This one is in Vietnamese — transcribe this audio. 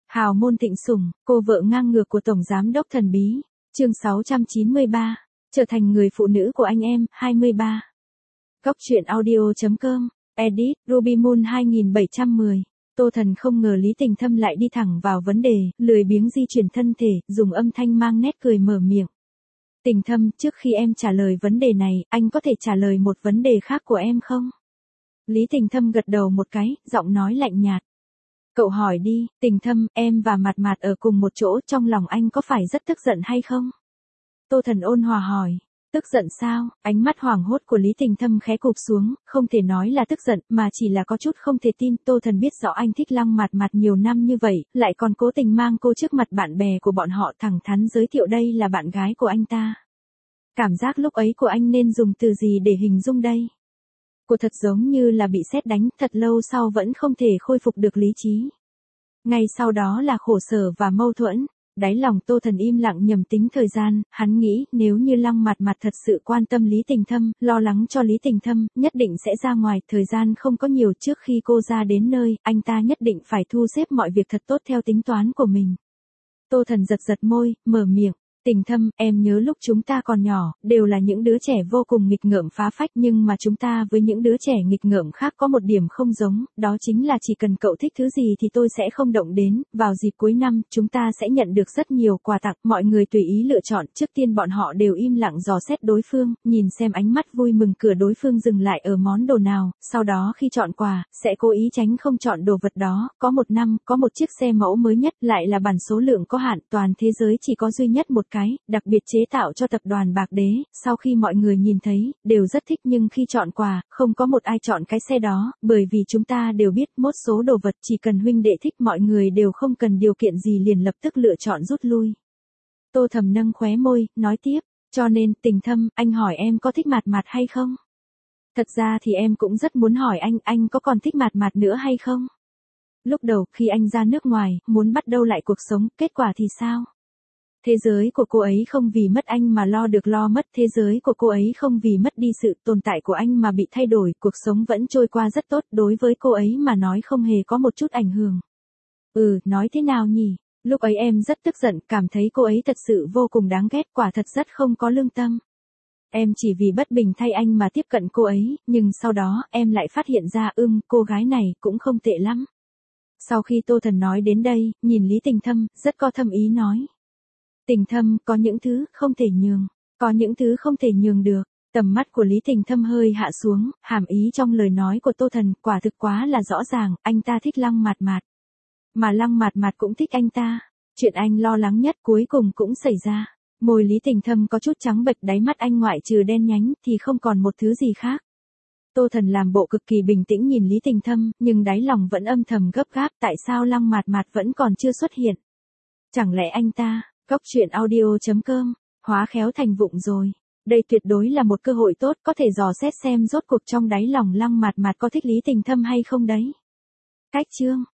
Hào môn thịnh sủng, cô vợ ngang ngược của Tổng Giám đốc thần bí. Chương 693. Trở thành người phụ nữ của anh em, 23. Góc truyện audio.com. Edit, Ruby Moon 2710. Tô Thần không ngờ Lý Tình Thâm lại đi thẳng vào vấn đề, lười biếng di chuyển thân thể, dùng âm thanh mang nét cười mở miệng. Tình Thâm, trước khi em trả lời vấn đề này, anh có thể trả lời một vấn đề khác của em không? Lý Tình Thâm gật đầu một cái, giọng nói lạnh nhạt. Cậu hỏi đi, Tình Thâm, em và Mạt Mạt ở cùng một chỗ, trong lòng anh có phải rất tức giận hay không? Tô Thần ôn hòa hỏi. Tức giận sao? Ánh mắt hoảng hốt của Lý Tình Thâm khẽ cụp xuống, không thể nói là tức giận, mà chỉ là có chút không thể tin. Tô Thần biết rõ anh thích Lăng Mạt Mạt nhiều năm như vậy, lại còn cố tình mang cô trước mặt bạn bè của bọn họ, thẳng thắn giới thiệu đây là bạn gái của anh ta. Cảm giác lúc ấy của anh nên dùng từ gì để hình dung đây? Cô thật giống như là bị sét đánh, thật lâu sau vẫn không thể khôi phục được lý trí. Ngay sau đó là khổ sở và mâu thuẫn. Đáy lòng Tô Thần im lặng nhầm tính thời gian, hắn nghĩ nếu như Lăng Mạt Mạt thật sự quan tâm Lý Tình Thâm, lo lắng cho Lý Tình Thâm, nhất định sẽ ra ngoài, thời gian không có nhiều, trước khi cô ra đến nơi, anh ta nhất định phải thu xếp mọi việc thật tốt theo tính toán của mình. Tô Thần giật giật môi, mở miệng. Tình Thâm, em nhớ lúc chúng ta còn nhỏ, đều là những đứa trẻ vô cùng nghịch ngợm phá phách, nhưng mà chúng ta với những đứa trẻ nghịch ngợm khác có một điểm không giống, đó chính là chỉ cần cậu thích thứ gì thì tôi sẽ không động đến. Vào dịp cuối năm, chúng ta sẽ nhận được rất nhiều quà tặng, mọi người tùy ý lựa chọn, trước tiên bọn họ đều im lặng dò xét đối phương, nhìn xem ánh mắt vui mừng cửa đối phương dừng lại ở món đồ nào, sau đó khi chọn quà, sẽ cố ý tránh không chọn đồ vật đó. Có một năm, có một chiếc xe mẫu mới nhất, lại là bản số lượng có hạn, toàn thế giới chỉ có duy nhất một cái, đặc biệt chế tạo cho tập đoàn Bạc Đế. Sau khi mọi người nhìn thấy, đều rất thích, nhưng khi chọn quà, không có một ai chọn cái xe đó, bởi vì chúng ta đều biết một số đồ vật chỉ cần huynh đệ thích, mọi người đều không cần điều kiện gì liền lập tức lựa chọn rút lui. Tô Thầm nâng khóe môi, nói tiếp, cho nên, Tình Thâm, anh hỏi em có thích Mạt Mạt hay không? Thật ra thì em cũng rất muốn hỏi anh có còn thích Mạt Mạt nữa hay không? Lúc đầu, khi anh ra nước ngoài, muốn bắt đầu lại cuộc sống, kết quả thì sao? Thế giới của cô ấy không vì mất anh mà lo được lo mất, thế giới của cô ấy không vì mất đi sự tồn tại của anh mà bị thay đổi, cuộc sống vẫn trôi qua rất tốt, đối với cô ấy mà nói không hề có một chút ảnh hưởng. Nói thế nào nhỉ? Lúc ấy em rất tức giận, cảm thấy cô ấy thật sự vô cùng đáng ghét, quả thật rất không có lương tâm. Em chỉ vì bất bình thay anh mà tiếp cận cô ấy, nhưng sau đó, em lại phát hiện ra, cô gái này cũng không tệ lắm. Sau khi Tô Thần nói đến đây, nhìn Lý Tình Thâm, rất có thâm ý nói. Tình Thâm, có những thứ không thể nhường, có những thứ không thể nhường được. Tầm mắt của Lý Tình Thâm hơi hạ xuống, hàm ý trong lời nói của Tô Thần quả thực quá là rõ ràng, anh ta thích Lăng Mạt Mạt. Mà Lăng Mạt Mạt cũng thích anh ta. Chuyện anh lo lắng nhất cuối cùng cũng xảy ra. Môi Lý Tình Thâm có chút trắng bệch, đáy mắt anh ngoại trừ đen nhánh thì không còn một thứ gì khác. Tô Thần làm bộ cực kỳ bình tĩnh nhìn Lý Tình Thâm, nhưng đáy lòng vẫn âm thầm gấp gáp, tại sao Lăng Mạt Mạt vẫn còn chưa xuất hiện? Chẳng lẽ anh ta, Góc truyện audio.com, hóa khéo thành vụng rồi. Đây tuyệt đối là một cơ hội tốt, có thể dò xét xem rốt cuộc trong đáy lòng Lăng Mạt Mạt có thích Lý Tình Thâm hay không đấy. Cách chương